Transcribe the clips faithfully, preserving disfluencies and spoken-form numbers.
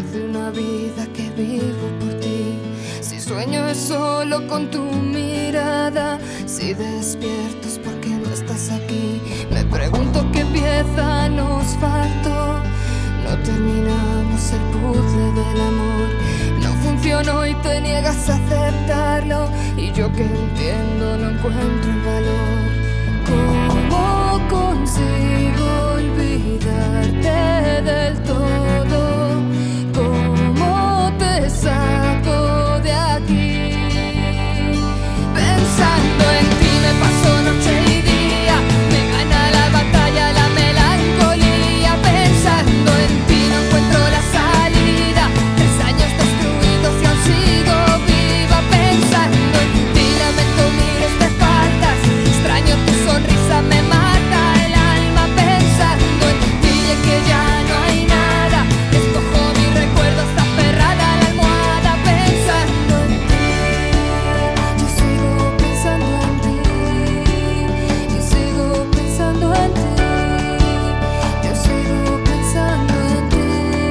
Hace una vida que vivo por ti. Si sueño es solo con tu mirada, si despierto es porque no estás aquí. Me pregunto qué pieza nos faltó. No terminamos el puzzle del amor. No funcionó y te niegas a aceptarlo, y yo que entiendo no encuentro el valor. ¿Cómo consigo olvidarte del todo? ¿Cómo te saco de aquí? Pensando en ti me paso noche y día, me gana la batalla la melancolía. Pensando en ti no encuentro la salida, tres años destruidos y aún sigo viva. Pensando en ti lamento miles de faltas, extraño tu sonrisa, me mata el alma. Pensando en ti y que ya no hay nada, escojo mis recuerdos aferrada a la almohada. Pensando en ti, yo sigo pensando en ti, yo sigo pensando en ti, yo sigo pensando en ti.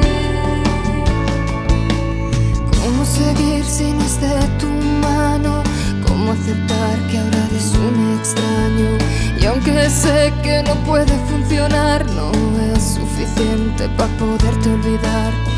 ¿Cómo seguir si no es de tu mano? ¿Cómo aceptar que ahora eres un extraño? Y aunque sé que no puede funcionar, no es suficiente para poderte olvidar.